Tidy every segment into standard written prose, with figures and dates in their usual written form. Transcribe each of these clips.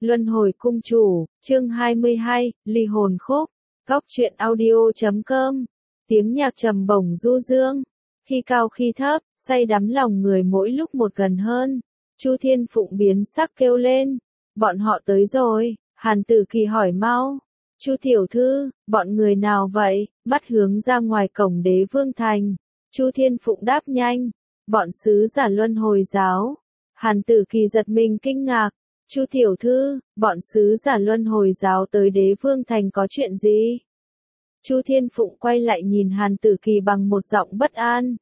Luân hồi cung chủ, chương 22, ly hồn khúc, góc truyện audio.com, tiếng nhạc trầm bổng du dương, khi cao khi thấp, say đắm lòng người mỗi lúc một gần hơn. Chu Thiên Phụng biến sắc kêu lên, bọn họ tới rồi. Hàn Tử Kỳ hỏi mau, Chu tiểu thư, bọn người nào vậy? Bắt hướng ra ngoài cổng Đế Vương Thành. Chu Thiên Phụng đáp nhanh, bọn sứ giả Luân Hồi giáo. Hàn Tử Kỳ giật mình kinh ngạc, Chu tiểu thư, bọn sứ giả Luân Hồi giáo tới Đế Vương Thành có chuyện gì? Chu Thiên Phụng quay lại nhìn Hàn Tử Kỳ bằng một giọng bất an.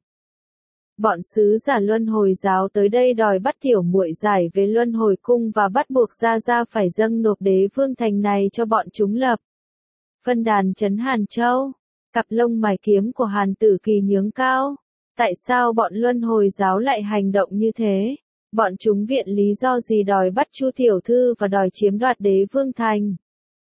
Bọn sứ giả Luân Hồi giáo tới đây đòi bắt tiểu muội giải về Luân Hồi cung và bắt buộc Gia Gia phải dâng nộp Đế Vương Thành này cho bọn chúng lập. Phân đàn trấn Hàn Châu, cặp lông mày kiếm của Hàn Tử Kỳ nhướng cao. Tại sao bọn Luân Hồi giáo lại hành động như thế? Bọn chúng viện lý do gì đòi bắt Chu tiểu thư và đòi chiếm đoạt Đế Vương Thành?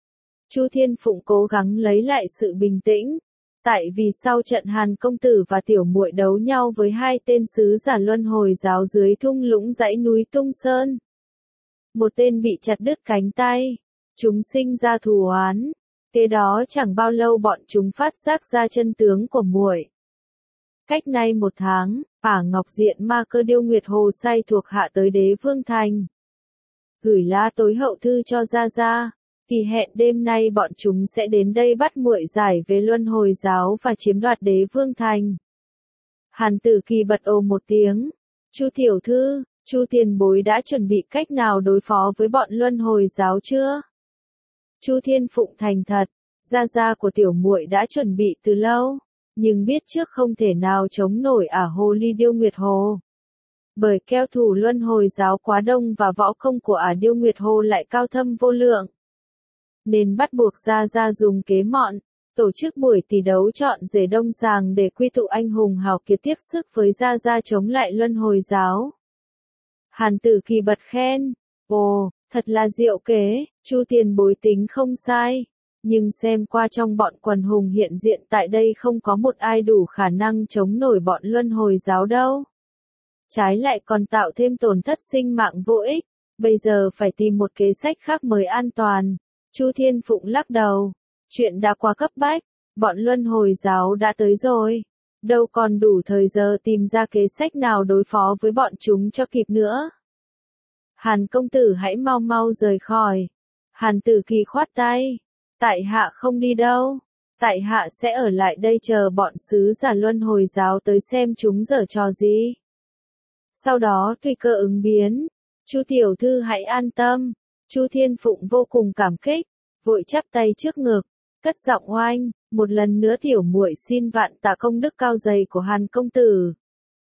Chu Thiên Phụng cố gắng lấy lại sự bình tĩnh. Tại vì sau trận Hàn công tử và tiểu muội đấu nhau với hai tên sứ giả Luân Hồi giáo dưới thung lũng dãy núi Tung Sơn. Một tên bị chặt đứt cánh tay. Chúng sinh ra thù oán. Kế đó chẳng bao lâu bọn chúng phát giác ra chân tướng của muội. Cách nay 1 tháng, Ả Ngọc Diện Ma Cơ Điêu Nguyệt Hồ Say thuộc hạ tới Đế Vương Thành. Gửi lá tối hậu thư cho Gia Gia. Thì hẹn đêm nay bọn chúng sẽ đến đây bắt muội giải về Luân Hồi giáo và chiếm đoạt Đế Vương Thành. Hàn Tử Kỳ bật ồ một tiếng. Chu tiểu thư, Chu tiền bối đã chuẩn bị cách nào đối phó với bọn Luân Hồi giáo chưa? Chu Thiên Phụng thành thật, Gia Gia của tiểu muội đã chuẩn bị từ lâu, nhưng biết trước không thể nào chống nổi Ả Hồ Ly Điêu Nguyệt Hồ. Bởi keo thủ Luân Hồi giáo quá đông và võ công của Ả Điêu Nguyệt Hồ lại cao thâm vô lượng. Nên bắt buộc Gia Gia dùng kế mọn, tổ chức buổi tỷ đấu chọn rể đông sàng để quy tụ anh hùng hào kiệt tiếp sức với Gia Gia chống lại Luân Hồi giáo. Hàn Tử Kỳ bật khen, ồ, thật là diệu kế, Chu tiền bối tính không sai, nhưng xem qua trong bọn quần hùng hiện diện tại đây không có một ai đủ khả năng chống nổi bọn Luân Hồi giáo đâu. Trái lại còn tạo thêm tổn thất sinh mạng vô ích, bây giờ phải tìm một kế sách khác mới an toàn. Chu Thiên Phụng lắc đầu, chuyện đã quá cấp bách, bọn Luân Hồi giáo đã tới rồi, đâu còn đủ thời giờ tìm ra kế sách nào đối phó với bọn chúng cho kịp nữa. Hàn công tử hãy mau mau rời khỏi. Hàn Tử Kỳ khoát tay, tại hạ không đi đâu, tại hạ sẽ ở lại đây chờ bọn sứ giả Luân Hồi giáo tới xem chúng giở trò gì. Sau đó tùy cơ ứng biến. Chu tiểu thư hãy an tâm. Chu Thiên Phụng vô cùng cảm kích, vội chắp tay trước ngực, cất giọng oanh, một lần nữa tiểu muội xin vạn tạ công đức cao dày của Hàn công tử.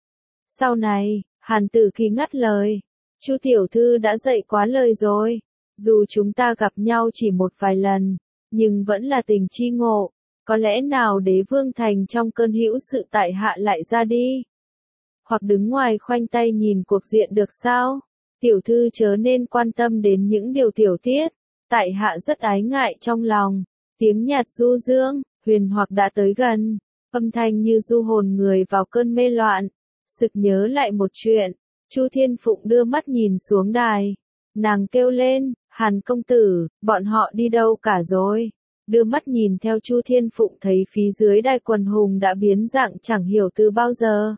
Sau này, Hàn Tử Kỳ ngắt lời, Chu tiểu thư đã dạy quá lời rồi, dù chúng ta gặp nhau chỉ một vài lần, nhưng vẫn là tình chi ngộ, có lẽ nào Đế Vương Thành trong cơn hữu sự tại hạ lại ra đi, hoặc đứng ngoài khoanh tay nhìn cuộc diện được sao? Tiểu thư chớ nên quan tâm đến những điều tiểu tiết, tại hạ rất ái ngại trong lòng. Tiếng nhạc du dương, huyền hoặc đã tới gần, âm thanh như du hồn người vào cơn mê loạn. Sực nhớ lại một chuyện, Chu Thiên Phụng đưa mắt nhìn xuống đài, nàng kêu lên, Hàn công tử, bọn họ đi đâu cả rồi? Đưa mắt nhìn theo Chu Thiên Phụng thấy phía dưới đài quần hùng đã biến dạng chẳng hiểu từ bao giờ.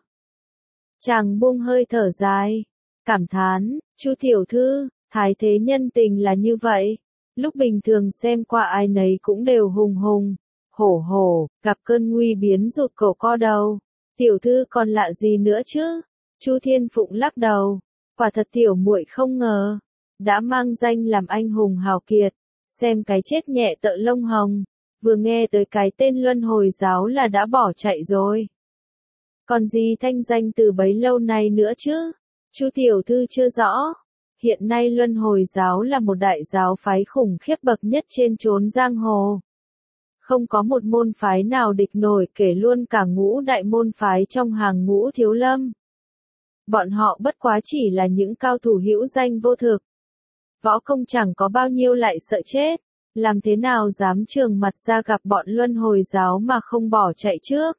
Chàng buông hơi thở dài, cảm thán, Chu tiểu thư, thái thế nhân tình là như vậy. Lúc bình thường xem qua ai nấy cũng đều hùng hùng, hổ hổ, gặp cơn nguy biến rụt cổ co đầu. Tiểu thư còn lạ gì nữa chứ? Chu Thiên Phụng lắc đầu, quả thật tiểu muội không ngờ, đã mang danh làm anh hùng hào kiệt, xem cái chết nhẹ tợ lông hồng, vừa nghe tới cái tên Luân Hồi giáo là đã bỏ chạy rồi. Còn gì thanh danh từ bấy lâu nay nữa chứ? Chu tiểu thư chưa rõ. Hiện nay Luân Hồi giáo là một đại giáo phái khủng khiếp bậc nhất trên chốn giang hồ. Không có một môn phái nào địch nổi, kể luôn cả ngũ đại môn phái trong hàng ngũ thiếu lâm. Bọn họ bất quá chỉ là những cao thủ hữu danh vô thực. Võ công chẳng có bao nhiêu lại sợ chết. Làm thế nào dám trường mặt ra gặp bọn Luân Hồi giáo mà không bỏ chạy trước?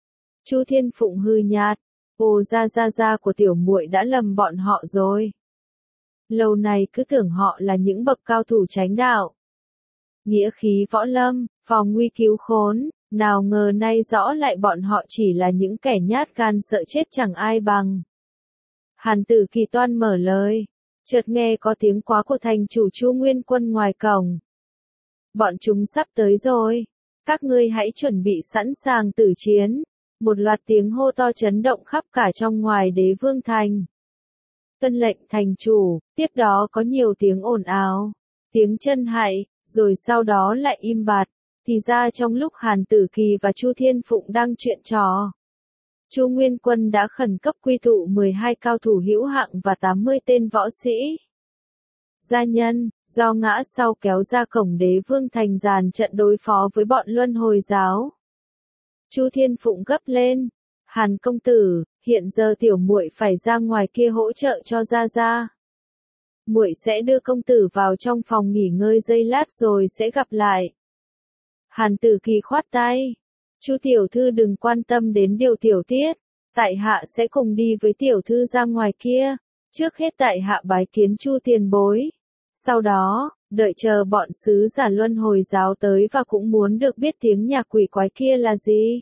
Chu Thiên Phụng hừ nhạt, ồ Gia Gia của tiểu muội đã lầm bọn họ rồi. Lâu nay cứ tưởng họ là những bậc cao thủ chánh đạo. Nghĩa khí võ lâm, phòng nguy cứu khốn, nào ngờ nay rõ lại bọn họ chỉ là những kẻ nhát gan sợ chết chẳng ai bằng. Hàn Tử Kỳ toan mở lời, chợt nghe có tiếng quá của thành chủ Chu Nguyên Quân ngoài cổng. Bọn chúng sắp tới rồi, các ngươi hãy chuẩn bị sẵn sàng tử chiến. Một loạt tiếng hô to chấn động khắp cả trong ngoài Đế Vương Thành. Tuân lệnh thành chủ, tiếp đó có nhiều tiếng ồn ào, tiếng chân hạy, rồi sau đó lại im bặt. Thì ra trong lúc Hàn Tử Kỳ và Chu Thiên Phụng đang chuyện trò, Chu Nguyên Quân đã khẩn cấp quy tụ 12 cao thủ hữu hạng và 80 tên võ sĩ. Gia nhân, do ngã sau kéo ra cổng Đế Vương Thành dàn trận đối phó với bọn Luân Hồi giáo. Chu Thiên Phụng gấp lên, Hàn công tử, hiện giờ tiểu muội phải ra ngoài kia hỗ trợ cho Gia Gia. Muội sẽ đưa công tử vào trong phòng nghỉ ngơi giây lát rồi sẽ gặp lại. Hàn Tử Kỳ khoát tay, Chu tiểu thư đừng quan tâm đến điều tiểu tiết, tại hạ sẽ cùng đi với tiểu thư ra ngoài kia, trước hết tại hạ bái kiến Chu tiền bối. Sau đó, đợi chờ bọn sứ giả Luân Hồi giáo tới và cũng muốn được biết tiếng nhạc quỷ quái kia là gì.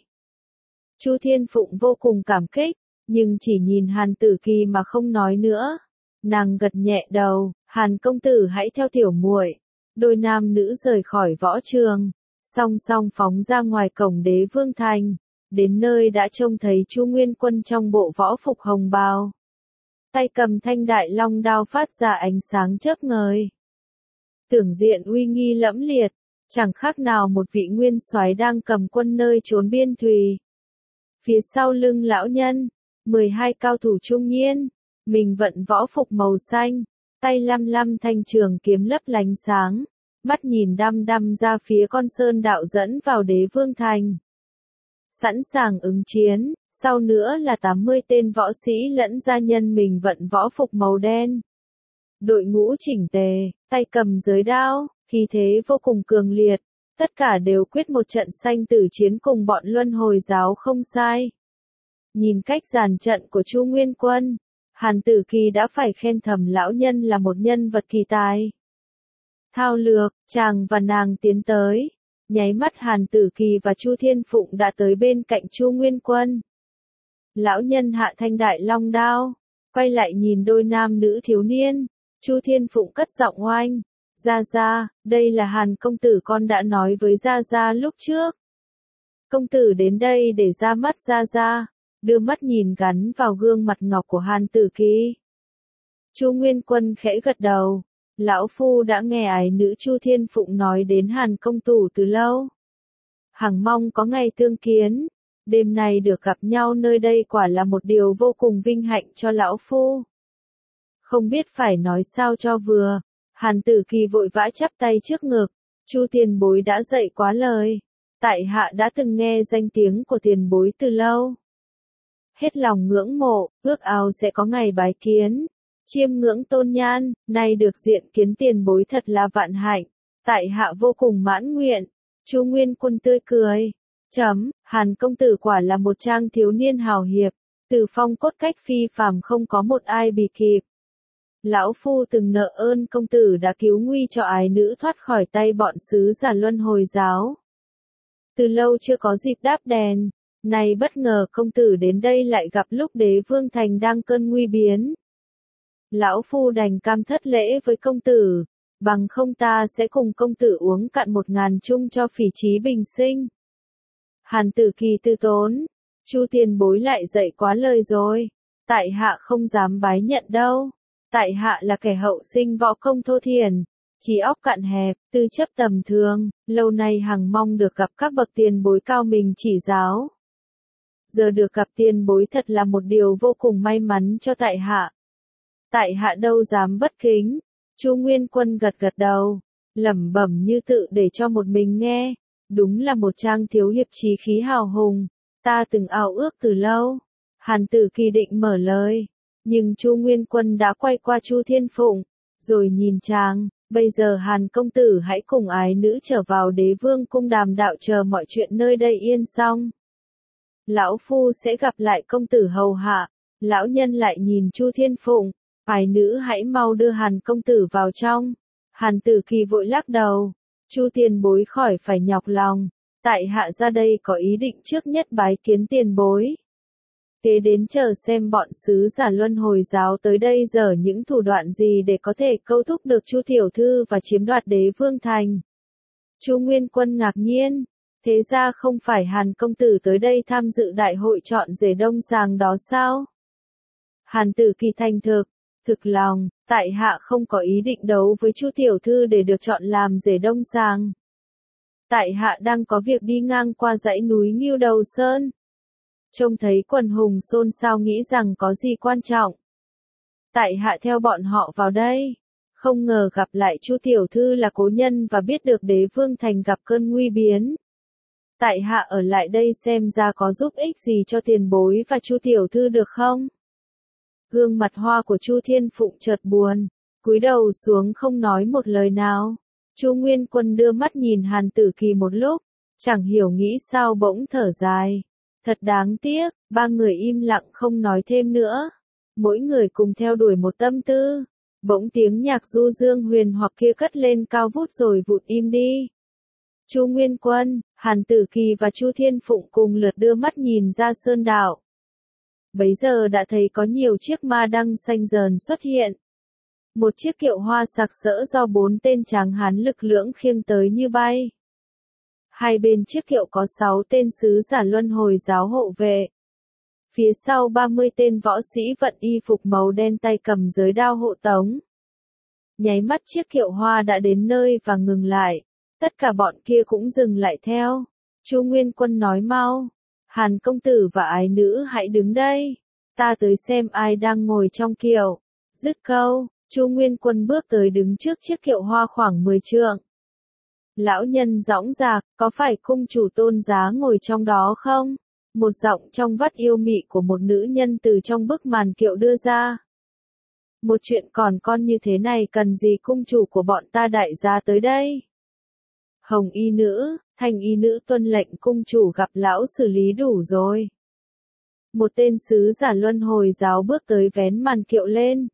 Chu Thiên Phụng vô cùng cảm kích, nhưng chỉ nhìn Hàn Tử Kỳ mà không nói nữa. Nàng gật nhẹ đầu, Hàn công tử hãy theo tiểu muội. Đôi nam nữ rời khỏi võ trường, song song phóng ra ngoài cổng Đế Vương Thành. Đến nơi đã trông thấy Chu Nguyên Quân trong bộ võ phục hồng bào. Tay cầm thanh đại long đao phát ra ánh sáng chớp ngời. Tưởng diện uy nghi lẫm liệt, chẳng khác nào một vị nguyên soái đang cầm quân nơi chốn biên thùy. Phía sau lưng lão nhân, 12 cao thủ trung niên, mình vận võ phục màu xanh, tay lăm lăm thanh trường kiếm lấp lánh sáng, mắt nhìn đăm đăm ra phía con sơn đạo dẫn vào Đế Vương Thành. Sẵn sàng ứng chiến, sau nữa là 80 tên võ sĩ lẫn gia nhân mình vận võ phục màu đen. Đội ngũ chỉnh tề, tay cầm giới đao, khí thế vô cùng cường liệt, tất cả đều quyết một trận sanh tử chiến cùng bọn Luân Hồi giáo không sai. Nhìn cách dàn trận của Chu Nguyên Quân, Hàn Tử Kỳ đã phải khen thầm lão nhân là một nhân vật kỳ tài. Thao lược, chàng và nàng tiến tới, nháy mắt Hàn Tử Kỳ và Chu Thiên Phụng đã tới bên cạnh Chu Nguyên Quân. Lão nhân hạ thanh đại long đao, quay lại nhìn đôi nam nữ thiếu niên, Chu Thiên Phụng cất giọng oanh, Gia Gia, đây là Hàn công tử con đã nói với Gia Gia lúc trước. Công tử đến đây để ra mắt Gia Gia, đưa mắt nhìn gắn vào gương mặt ngọc của Hàn Tử Kỳ. Chu Nguyên Quân khẽ gật đầu, lão phu đã nghe ái nữ Chu Thiên Phụng nói đến Hàn công tử từ lâu. Hằng mong có ngày tương kiến, đêm nay được gặp nhau nơi đây quả là một điều vô cùng vinh hạnh cho lão phu. Không biết phải nói sao cho vừa, Hàn Tử Kỳ vội vã chắp tay trước ngực, Chu tiền bối đã dạy quá lời, tại hạ đã từng nghe danh tiếng của tiền bối từ lâu. Hết lòng ngưỡng mộ, ước ao sẽ có ngày bái kiến, chiêm ngưỡng tôn nhan, nay được diện kiến tiền bối thật là vạn hạnh, tại hạ vô cùng mãn nguyện. Chu Nguyên Quân tươi cười, Hàn công tử quả là một trang thiếu niên hào hiệp, từ phong cốt cách phi phàm không có một ai bì kịp. Lão phu từng nợ ơn công tử đã cứu nguy cho ái nữ thoát khỏi tay bọn sứ giả Luân Hồi giáo. Từ lâu chưa có dịp đáp đèn, nay bất ngờ công tử đến đây lại gặp lúc Đế Vương Thành đang cơn nguy biến. Lão phu đành cam thất lễ với công tử, bằng không ta sẽ cùng công tử uống cạn 1000 chung cho phỉ trí bình sinh. Hàn Tử Kỳ tư tốn, Chu tiền bối lại dạy quá lời rồi, tại hạ không dám bái nhận đâu. Tại hạ là kẻ hậu sinh võ công thô thiển, trí óc cạn hẹp, tư chất tầm thường, lâu nay hằng mong được gặp các bậc tiền bối cao mình chỉ giáo. Giờ được gặp tiền bối thật là một điều vô cùng may mắn cho tại hạ. Tại hạ đâu dám bất kính. Chu Nguyên Quân gật gật đầu, lẩm bẩm như tự để cho một mình nghe, đúng là một trang thiếu hiệp chí khí hào hùng, ta từng ao ước từ lâu. Hàn Tử Kỳ định mở lời, nhưng Chu Nguyên Quân đã quay qua Chu Thiên Phụng, rồi nhìn chàng, bây giờ Hàn công tử hãy cùng ái nữ trở vào Đế Vương cung đàm đạo chờ mọi chuyện nơi đây yên xong. Lão phu sẽ gặp lại công tử hầu hạ, lão nhân lại nhìn Chu Thiên Phụng, Ái nữ hãy mau đưa Hàn công tử vào trong. Hàn Tử Kỳ vội lắc đầu. Chu tiền bối khỏi phải nhọc lòng. Tại hạ ra đây có ý định trước nhất bái kiến tiền bối. Kế đến chờ xem bọn sứ giả luân hồi giáo tới đây dở những thủ đoạn gì để có thể câu thúc được Chu tiểu thư và chiếm đoạt Đế Vương thành. Chu Nguyên Quân ngạc nhiên, thế ra không phải Hàn công tử tới đây tham dự đại hội chọn rể đông sàng đó sao? Hàn Tử Kỳ thành thực lòng, tại hạ không có ý định đấu với Chu tiểu thư để được chọn làm rể đông sàng. Tại hạ đang có việc đi ngang qua dãy núi Ngưu Đầu Sơn. Trông thấy quần hùng xôn xao nghĩ rằng có gì quan trọng. Tại hạ theo bọn họ vào đây. Không ngờ gặp lại Chu tiểu thư là cố nhân và biết được Đế Vương thành gặp cơn nguy biến. Tại hạ ở lại đây xem ra có giúp ích gì cho tiền bối và Chu tiểu thư được không? Gương mặt hoa của Chu Thiên Phụng chợt buồn, cúi đầu xuống không nói một lời nào. Chu Nguyên Quân đưa mắt nhìn Hàn Tử Kỳ một lúc, chẳng hiểu nghĩ sao bỗng thở dài. Thật đáng tiếc, ba người im lặng không nói thêm nữa. Mỗi người cùng theo đuổi một tâm tư. Bỗng tiếng nhạc du dương huyền hoặc kia cất lên cao vút rồi vụt im đi. Chu Nguyên Quân, Hàn Tử Kỳ và Chu Thiên Phụng cùng lượt đưa mắt nhìn ra sơn đạo. Bấy giờ đã thấy có nhiều chiếc ma đăng xanh dờn xuất hiện. Một chiếc kiệu hoa sặc sỡ do 4 tên tráng hán lực lưỡng khiêng tới như bay. Hai bên chiếc kiệu có 6 tên sứ giả luân hồi giáo hộ vệ. Phía sau 30 tên võ sĩ vận y phục màu đen tay cầm giới đao hộ tống. Nháy mắt chiếc kiệu hoa đã đến nơi và ngừng lại. Tất cả bọn kia cũng dừng lại theo. Chu Nguyên Quân nói mau. Hàn công tử và ái nữ hãy đứng đây. Ta tới xem ai đang ngồi trong kiệu. Dứt câu, Chu Nguyên Quân bước tới đứng trước chiếc kiệu hoa khoảng 10 trượng. Lão nhân dõng dạc, có phải cung chủ Tôn Giá ngồi trong đó không? Một giọng trong vắt yêu mị của một nữ nhân từ trong bức màn kiệu đưa ra. Một chuyện còn con như thế này cần gì cung chủ của bọn ta đại gia tới đây? Hồng y nữ, thanh y nữ tuân lệnh cung chủ gặp lão xử lý đủ rồi. Một tên sứ giả luân hồi giáo bước tới vén màn kiệu lên.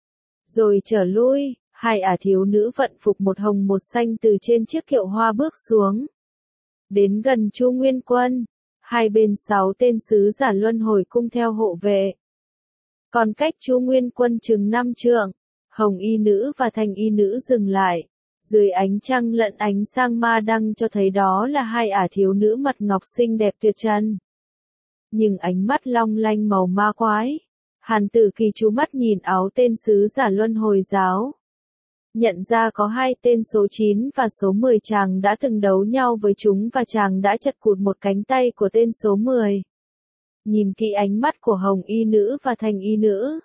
Rồi trở lui, hai thiếu nữ vận phục một hồng một xanh từ trên chiếc kiệu hoa bước xuống. Đến gần Chu Nguyên Quân, hai bên 6 tên sứ giả luân hồi cung theo hộ vệ. Còn cách Chu Nguyên Quân chừng 5 trượng, hồng y nữ và thanh y nữ dừng lại. Dưới ánh trăng lẫn ánh sang ma đăng cho thấy đó là hai thiếu nữ mặt ngọc xinh đẹp tuyệt trần. Nhưng ánh mắt long lanh màu ma quái. Hàn Tử Kỳ chú mắt nhìn áo tên sứ giả luân hồi giáo. Nhận ra có 2 tên số 9 và số 10 chàng đã từng đấu nhau với chúng và chàng đã chặt cụt một cánh tay của tên số 10. Nhìn kỹ ánh mắt của hồng y nữ và thanh y nữ.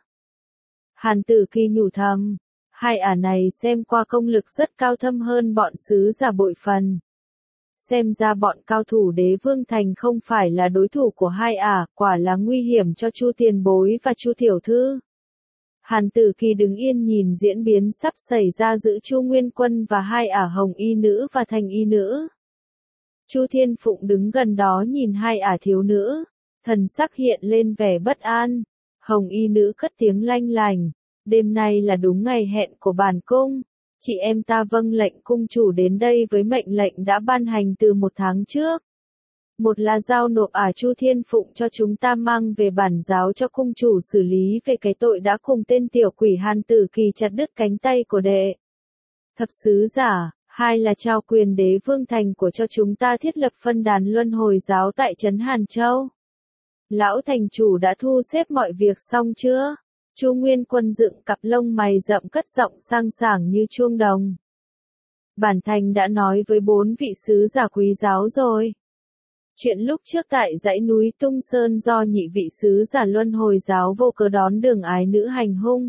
Hàn Tử Kỳ nhủ thầm. Hai này xem qua công lực rất cao thâm hơn bọn sứ giả bội phần. Xem ra bọn cao thủ Đế Vương thành không phải là đối thủ của hai quả là nguy hiểm cho Chu tiền bối và Chu tiểu thư. Hàn Tử Kỳ đứng yên nhìn diễn biến sắp xảy ra giữa Chu Nguyên Quân và hai hồng y nữ và thanh y nữ. Chu Thiên Phụng đứng gần đó nhìn hai thiếu nữ, thần sắc hiện lên vẻ bất an. Hồng y nữ cất tiếng lanh lành. Đêm nay là đúng ngày hẹn của bản cung. Chị em ta vâng lệnh cung chủ đến đây với mệnh lệnh đã ban hành từ 1 tháng trước. Một là giao nộp Chu Thiên Phụng cho chúng ta mang về bản giáo cho cung chủ xử lý về cái tội đã cùng tên tiểu quỷ Hàn Tử Kỳ chặt đứt cánh tay của đệ thập sứ giả. 2 là trao quyền Đế Vương thành của cho chúng ta thiết lập phân đàn luân hồi giáo tại trấn Hàn Châu. Lão thành chủ đã thu xếp mọi việc xong chưa? Chu Nguyên Quân dựng cặp lông mày rậm cất giọng sang sảng như chuông đồng. Bản thành đã nói với 4 vị sứ giả quý giáo rồi. Chuyện lúc trước tại dãy núi Tung Sơn do nhị vị sứ giả luân hồi giáo vô cớ đón đường ái nữ hành hung.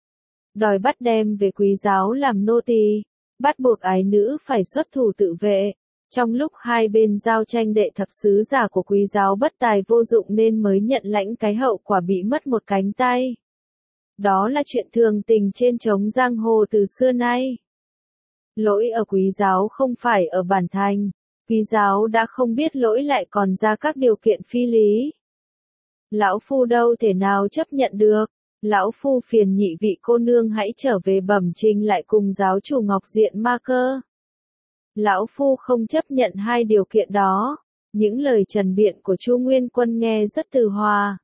Đòi bắt đem về quý giáo làm nô tỳ, bắt buộc ái nữ phải xuất thủ tự vệ. Trong lúc hai bên giao tranh đệ thập sứ giả của quý giáo bất tài vô dụng nên mới nhận lãnh cái hậu quả bị mất một cánh tay. Đó là chuyện thường tình trên trống giang hồ từ xưa nay. Lỗi ở quý giáo không phải ở bản thành. Quý giáo đã không biết lỗi lại còn ra các điều kiện phi lý. Lão phu đâu thể nào chấp nhận được. Lão phu phiền nhị vị cô nương hãy trở về bẩm trình lại cùng giáo chủ Ngọc Diện Ma Cơ. Lão phu không chấp nhận hai điều kiện đó. Những lời trần biện của Chu Nguyên Quân nghe rất từ hòa.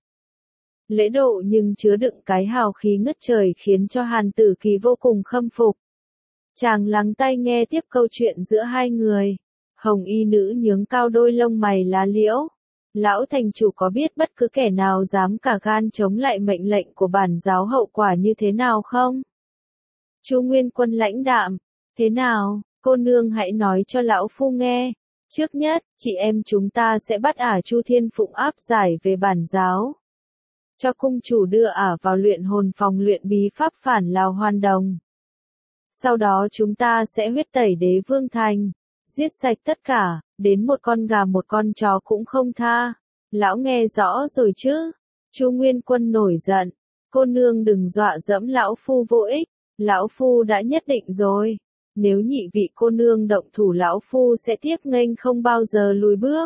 Lễ độ nhưng chứa đựng cái hào khí ngất trời khiến cho Hàn Tử Kỳ vô cùng khâm phục. Chàng lắng tai nghe tiếp câu chuyện giữa hai người. Hồng y nữ nhướng cao đôi lông mày lá liễu. Lão thành chủ có biết bất cứ kẻ nào dám cả gan chống lại mệnh lệnh của bản giáo hậu quả như thế nào không? Chu Nguyên Quân lãnh đạm. Thế nào, cô nương hãy nói cho lão phu nghe. Trước nhất, chị em chúng ta sẽ bắt Chu Thiên Phụng áp giải về bản giáo. Cho cung chủ đưa vào luyện hồn phòng luyện bí pháp phản Lào Hoàn Đồng. Sau đó chúng ta sẽ huyết tẩy Đế Vương Thành. Giết sạch tất cả, đến một con gà một con chó cũng không tha. Lão nghe rõ rồi chứ? Chu Nguyên Quân nổi giận. Cô nương đừng dọa dẫm lão phu vô ích. Lão phu đã nhất định rồi. Nếu nhị vị cô nương động thủ lão phu sẽ tiếp nghênh không bao giờ lùi bước.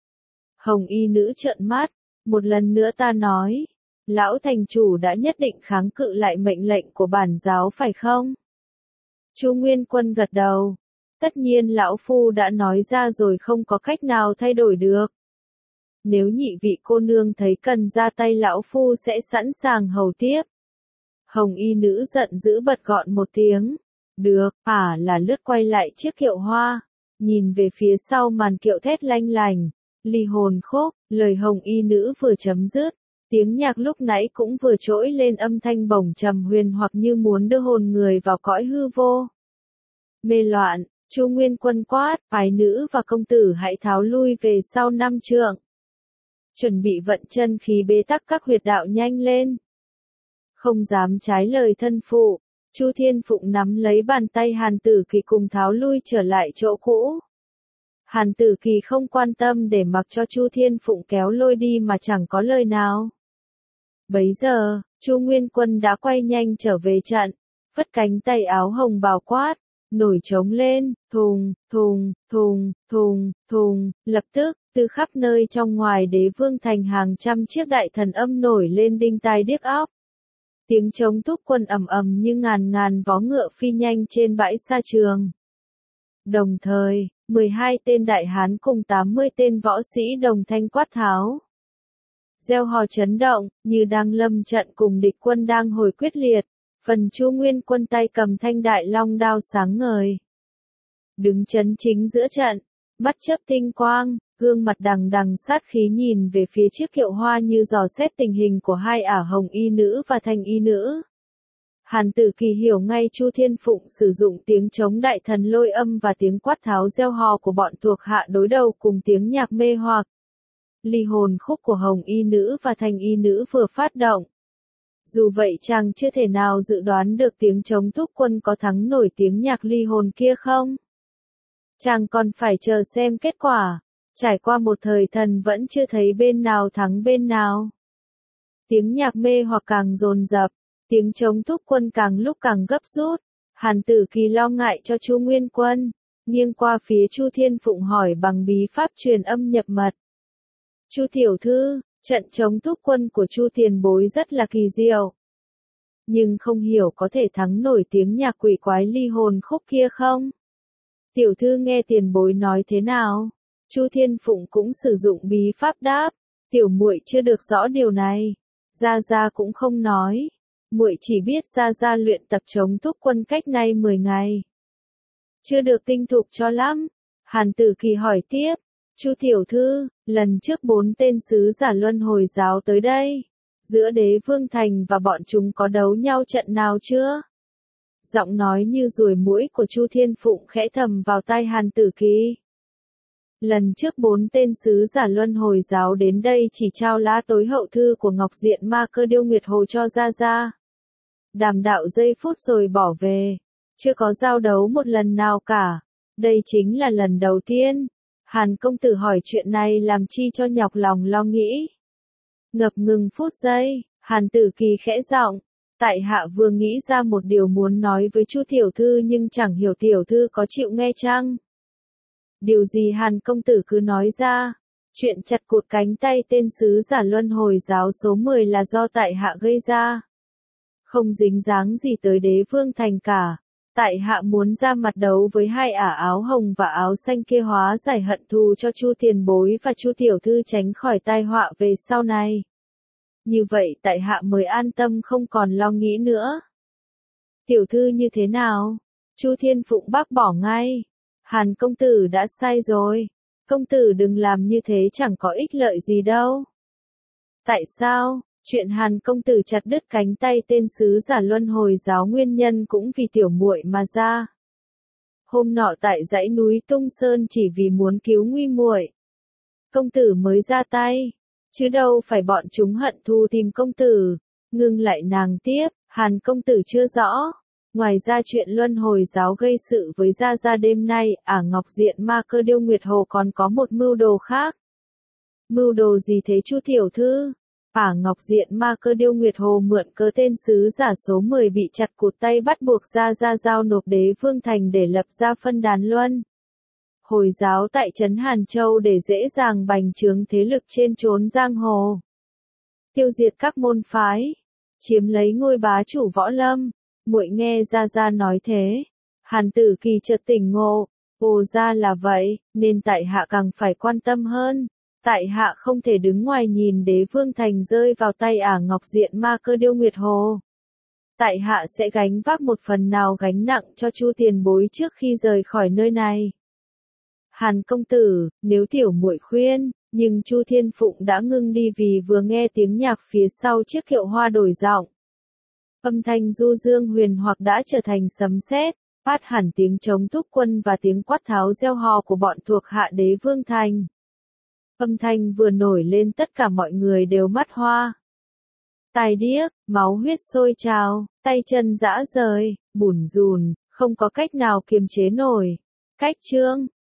Hồng y nữ trợn mắt. Một lần nữa ta nói. Lão thành chủ đã nhất định kháng cự lại mệnh lệnh của bản giáo phải không? Chu Nguyên Quân gật đầu. Tất nhiên lão phu đã nói ra rồi không có cách nào thay đổi được. Nếu nhị vị cô nương thấy cần ra tay lão phu sẽ sẵn sàng hầu tiếp. Hồng y nữ giận dữ bật gọn một tiếng. Được, là lướt quay lại chiếc kiệu hoa. Nhìn về phía sau màn kiệu thét lanh lành. Ly hồn khúc, lời hồng y nữ vừa chấm dứt. Tiếng nhạc lúc nãy cũng vừa trỗi lên âm thanh bổng trầm huyền hoặc như muốn đưa hồn người vào cõi hư vô. Mê loạn, Chu Nguyên Quân quát, phái nữ và công tử hãy tháo lui về sau 5 trượng. Chuẩn bị vận chân khí bế tắc các huyệt đạo nhanh lên. Không dám trái lời thân phụ, Chu Thiên Phụng nắm lấy bàn tay Hàn Tử Kỳ cùng tháo lui trở lại chỗ cũ. Hàn Tử Kỳ không quan tâm để mặc cho Chu Thiên Phụng kéo lôi đi mà chẳng có lời nào. Bấy giờ, Chu Nguyên Quân đã quay nhanh trở về trận, phất cánh tay áo hồng bào quát, nổi trống lên, thùng, thùng, thùng, thùng, thùng, lập tức, từ khắp nơi trong ngoài Đế Vương Thành hàng trăm chiếc đại thần âm nổi lên đinh tai điếc óc. Tiếng trống thúc quân ầm ầm như ngàn ngàn vó ngựa phi nhanh trên bãi sa trường. Đồng thời, 12 tên đại hán cùng 80 tên võ sĩ đồng thanh quát tháo. Reo hò chấn động, như đang lâm trận cùng địch quân đang hồi quyết liệt. Phần Chu Nguyên Quân tay cầm thanh đại long đao sáng ngời. Đứng chấn chính giữa trận, mắt chớp tinh quang, gương mặt đằng đằng sát khí nhìn về phía chiếc kiệu hoa như dò xét tình hình của hai hồng y nữ và thanh y nữ. Hàn Tử Kỳ hiểu ngay Chu Thiên Phụng sử dụng tiếng trống đại thần lôi âm và tiếng quát tháo reo hò của bọn thuộc hạ đối đầu cùng tiếng nhạc mê hoặc. Ly hồn khúc của hồng y nữ và thanh y nữ vừa phát động. Dù vậy chàng chưa thể nào dự đoán được tiếng trống thúc quân có thắng nổi tiếng nhạc ly hồn kia không. Chàng còn phải chờ xem kết quả. Trải qua một thời thần vẫn chưa thấy bên nào thắng bên nào. Tiếng nhạc mê hoặc càng dồn dập, tiếng trống thúc quân càng lúc càng gấp rút. Hàn Tử Kỳ lo ngại cho Chu Nguyên Quân, nghiêng qua phía Chu Thiên Phụng hỏi bằng bí pháp truyền âm nhập mật. Chu tiểu thư, trận trống thúc quân của Chu tiền bối rất là kỳ diệu. Nhưng không hiểu có thể thắng nổi tiếng nhạc quỷ quái ly hồn khúc kia không? Tiểu thư nghe tiền bối nói thế nào? Chu Thiên Phụng cũng sử dụng bí pháp đáp, tiểu muội chưa được rõ điều này. Gia Gia cũng không nói. Muội chỉ biết Gia Gia luyện tập trống thúc quân cách nay 10 ngày. Chưa được tinh thục cho lắm. Hàn Tử Kỳ hỏi tiếp, Chu tiểu thư, lần trước 4 tên sứ giả luân hồi giáo tới đây. Giữa Đế Vương Thành và bọn chúng có đấu nhau trận nào chưa? Giọng nói như ruồi muỗi của Chu Thiên Phụng khẽ thầm vào tai Hàn Tử Kỳ. Lần trước 4 tên sứ giả luân hồi giáo đến đây chỉ trao lá tối hậu thư của Ngọc Diện Ma Cơ Điêu Nguyệt Hồ cho Gia Gia. Đàm đạo giây phút rồi bỏ về. Chưa có giao đấu một lần nào cả. Đây chính là lần đầu tiên. Hàn công tử hỏi chuyện này làm chi cho nhọc lòng lo nghĩ. Ngập ngừng phút giây, Hàn Tử Kỳ khẽ giọng. Tại hạ vừa nghĩ ra một điều muốn nói với Chu tiểu thư nhưng chẳng hiểu tiểu thư có chịu nghe chăng? Điều gì Hàn công tử cứ nói ra. Chuyện chặt cụt cánh tay tên sứ giả luân hồi giáo số 10 là do tại hạ gây ra. không dính dáng gì tới đế vương thành cả. Tại hạ muốn ra mặt đấu với hai ả áo hồng và áo xanh kia hóa giải hận thù cho Chu tiền bối và Chu tiểu thư tránh khỏi tai họa về sau này. Như vậy tại hạ mới an tâm không còn lo nghĩ nữa. Tiểu thư như thế nào? Chu Thiên Phụng bác bỏ ngay. Hàn công tử đã sai rồi. Công tử đừng làm như thế chẳng có ích lợi gì đâu. Tại sao? Chuyện Hàn công tử chặt đứt cánh tay tên sứ giả luân hồi giáo nguyên nhân cũng vì tiểu muội mà ra. Hôm nọ tại dãy núi Tung Sơn chỉ vì muốn cứu nguy muội, công tử mới ra tay, chứ đâu phải bọn chúng hận thù tìm công tử. Ngưng lại nàng tiếp, Hàn công tử chưa rõ. Ngoài ra chuyện luân hồi giáo gây sự với Gia Gia đêm nay, Ngọc Diện Ma Cơ Điêu Nguyệt Hồ còn có một mưu đồ khác. Mưu đồ gì thế Chu tiểu thư? Ngọc Diện Ma Cơ Điêu Nguyệt Hồ mượn cớ tên sứ giả số 10 bị chặt cụt tay bắt buộc Gia Gia giao nộp đế vương thành để lập ra phân đàn luân hồi giáo tại trấn Hàn Châu để dễ dàng bành trướng thế lực trên chốn giang hồ, tiêu diệt các môn phái, chiếm lấy ngôi bá chủ võ lâm. Muội nghe Gia Gia nói thế, Hàn Tử Kỳ chợt tỉnh ngộ, ồ ra là vậy, nên tại hạ càng phải quan tâm hơn. Tại hạ không thể đứng ngoài nhìn đế vương thành rơi vào tay Ngọc Diện Ma Cơ Điêu Nguyệt Hồ. Tại hạ sẽ gánh vác một phần nào gánh nặng cho Chu tiền bối trước khi rời khỏi nơi này. Hàn công tử, nếu tiểu muội khuyên, nhưng Chu Thiên Phụng đã ngưng đi vì vừa nghe tiếng nhạc phía sau chiếc kiệu hoa đổi giọng. Âm thanh du dương huyền hoặc đã trở thành sấm sét, phát hẳn tiếng trống thúc quân và tiếng quát tháo reo hò của bọn thuộc hạ đế vương thành. Âm thanh vừa nổi lên tất cả mọi người đều mắt hoa. Tai điếc, máu huyết sôi trào, tay chân rã rời, bủn rủn, không có cách nào kiềm chế nổi. Cách chương